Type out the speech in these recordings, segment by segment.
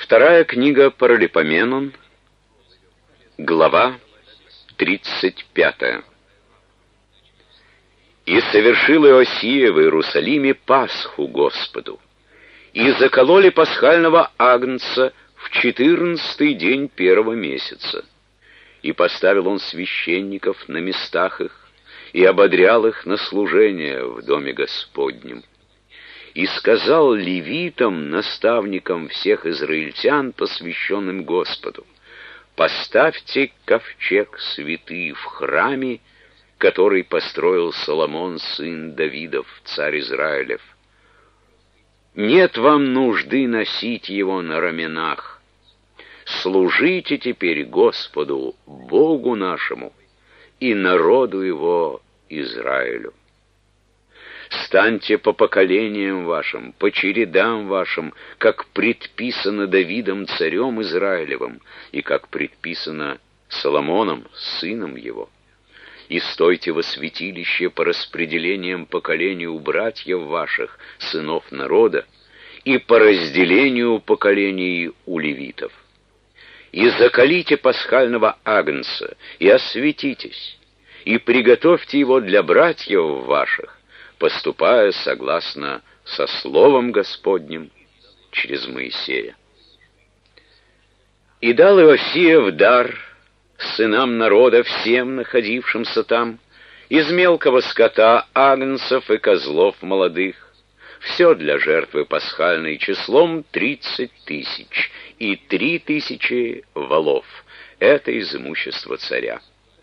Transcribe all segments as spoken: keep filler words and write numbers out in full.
Вторая книга Паралипоменон, глава тридцать пятая. «И совершил Иосия в Иерусалиме Пасху Господу, и закололи пасхального агнца в четырнадцатый день первого месяца. И поставил он священников на местах их, и ободрял их на служение в доме Господнем. И сказал левитам, наставникам всех израильтян, посвященным Господу: поставьте ковчег святый в храме, который построил Соломон, сын Давидов, царь Израилев. Нет вам нужды носить его на раменах. Служите теперь Господу, Богу нашему, и народу его Израилю. Станьте по поколениям вашим, по чередам вашим, как предписано Давидом, царем Израилевым, и как предписано Соломоном, сыном его. И стойте во святилище по распределениям поколений у братьев ваших, сынов народа, и по разделению поколений у левитов. И заколите пасхального агнца, и осветитесь, и приготовьте его для братьев ваших, поступая согласно со словом Господним через Моисея. И дал Иосия в дар сынам народа, всем находившимся там, из мелкого скота агнцев и козлов молодых, все для жертвы пасхальной числом тридцать тысяч, и три тысячи волов. Это из имущества царя.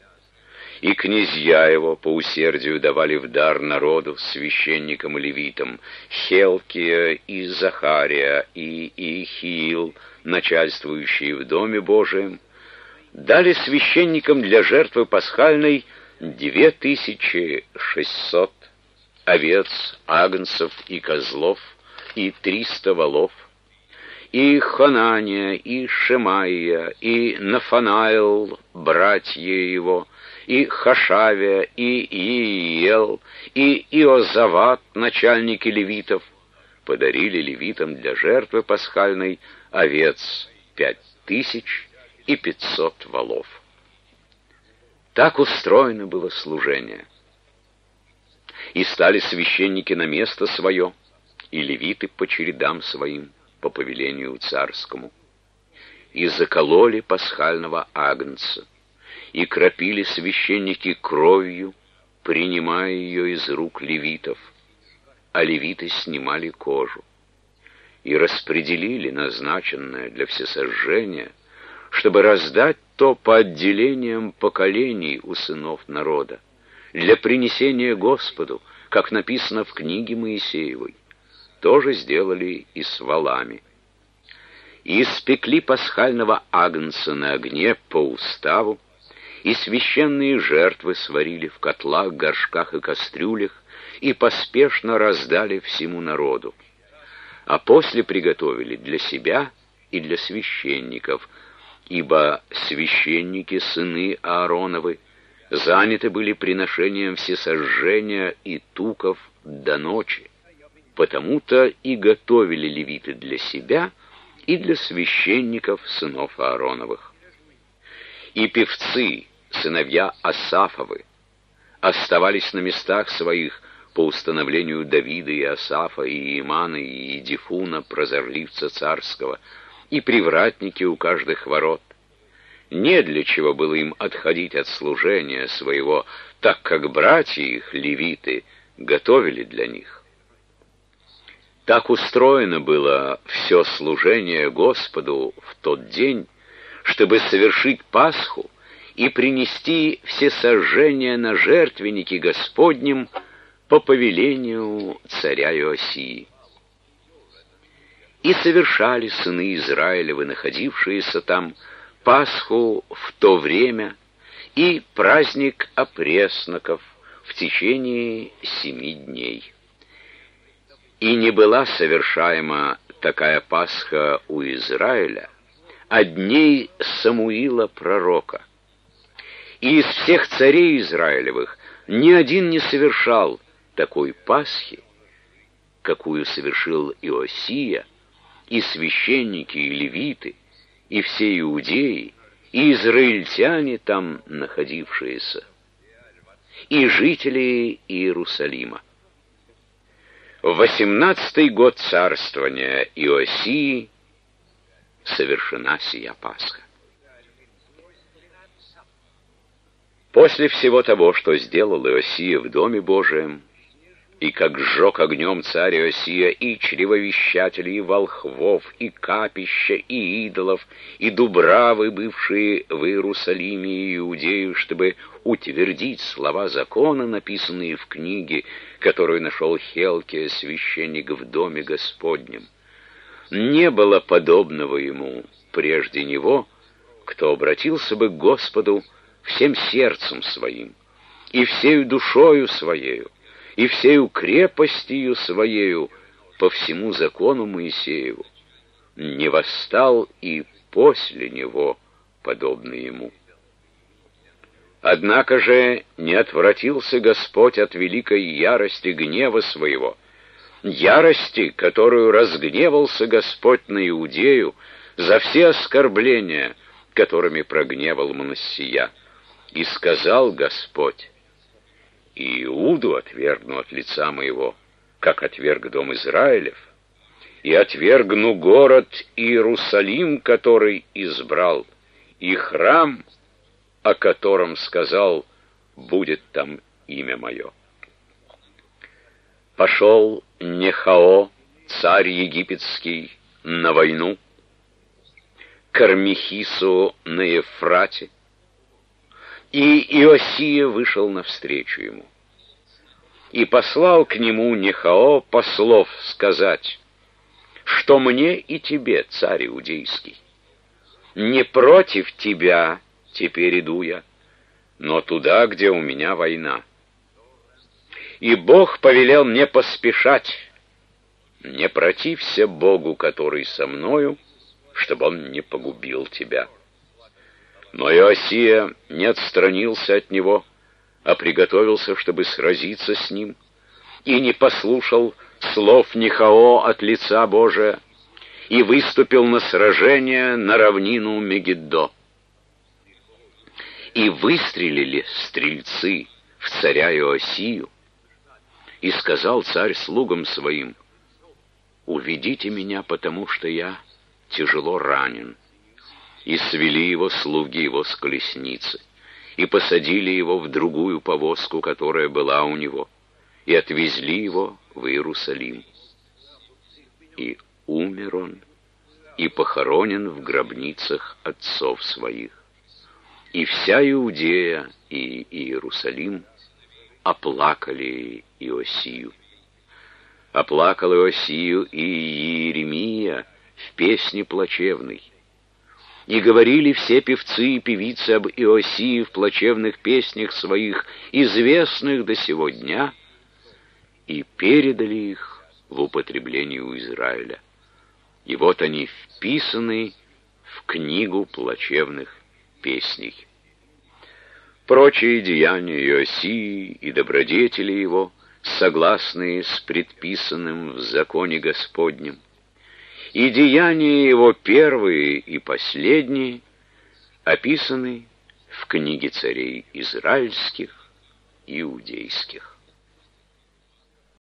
И князья его по усердию давали в дар народу, священникам и левитам, Хелкия и Захария и Иехиил, начальствующие в Доме Божием, дали священникам для жертвы пасхальной две тысячи шестьсот овец, агнцев и козлов, и триста волов. И Ханания, и Шемаия, и Нафанаил, братья его, и Хашавия, и Ииел, и Иозават, начальники левитов, подарили левитам для жертвы пасхальной овец пять тысяч и пятьсот волов. Так устроено было служение. И стали священники на место свое, и левиты по чередам своим, по повелению царскому. И закололи пасхального агнца, и кропили священники кровью, принимая ее из рук левитов, а левиты снимали кожу, и распределили назначенное для всесожжения, чтобы раздать то по отделениям поколений у сынов народа, для принесения Господу, как написано в книге Моисеевой. Тоже сделали и с волами. И испекли пасхального агнца на огне по уставу, и священные жертвы сварили в котлах, горшках и кастрюлях, и поспешно раздали всему народу. А после приготовили для себя и для священников, ибо священники, сыны Аароновы, заняты были приношением всесожжения и туков до ночи. Потому-то и готовили левиты для себя и для священников, сынов Аароновых. И певцы, сыновья Асафовы, оставались на местах своих по установлению Давида и Асафа, и Имана, и Едифуна, прозорливца царского, и привратники у каждых ворот. Не для чего было им отходить от служения своего, так как братья их, левиты, готовили для них. Так устроено было все служение Господу в тот день, чтобы совершить Пасху и принести всесожжения на жертвенники Господним по повелению царя Иосии. И совершали сыны Израилевы, находившиеся там, Пасху в то время и праздник опресноков в течение семи дней. И не была совершаема такая Пасха у Израиля от дней Самуила пророка. И из всех царей Израилевых ни один не совершал такой Пасхи, какую совершил Иосия, и священники, и левиты, и все иудеи, и израильтяне там находившиеся, и жители Иерусалима. В восемнадцатый год царствования Иосии совершена сия Пасха. После всего того, что сделал Иосия в Доме Божием, и как сжег огнем царь Иосия и чревовещателей, и волхвов, и капища, и идолов, и дубравы, бывшие в Иерусалиме и Иудею, чтобы утвердить слова закона, написанные в книге, которую нашел Хелкия, священник в Доме Господнем. Не было подобного ему прежде него, кто обратился бы к Господу всем сердцем своим, и всею душою своею, и всею крепостью своею по всему закону Моисееву. Не восстал и после него подобный ему. Однако же не отвратился Господь от великой ярости гнева своего, ярости, которую разгневался Господь на Иудею за все оскорбления, которыми прогневал Манассия. И сказал Господь: «И Иуду отвергну от лица моего, как отверг дом Израилев, и отвергну город Иерусалим, который избрал, и храм, о котором сказал: будет там имя мое». Пошел Нехао, царь египетский, на войну к Армихису на Ефрате, и Иосия вышел навстречу ему. И послал к нему Нехао послов сказать: что мне и тебе, царь иудейский, не против тебя теперь иду я, но туда, где у меня война. И Бог повелел мне поспешать, не протився Богу, который со мною, чтобы он не погубил тебя. Но Иосия не отстранился от него, а приготовился, чтобы сразиться с ним, и не послушал слов Нехао от лица Божия, и выступил на сражение на равнину Мегиддо. И выстрелили стрельцы в царя Иосию, и сказал царь слугам своим: «Уведите меня, потому что я тяжело ранен». И свели его слуги его с колесницы, и посадили его в другую повозку, которая была у него, и отвезли его в Иерусалим. И умер он, и похоронен в гробницах отцов своих. И вся Иудея и Иерусалим оплакали Иосию. Оплакал Иосию и Иеремия в песне плачевной. И говорили все певцы и певицы об Иосии в плачевных песнях своих, известных до сего дня, и передали их в употреблении у Израиля. И вот они вписаны в книгу плачевных песней. Прочие деяния Иосии и добродетели его, согласные с предписанным в законе Господнем, и деяния его первые и последние описаны в книге царей израильских и иудейских.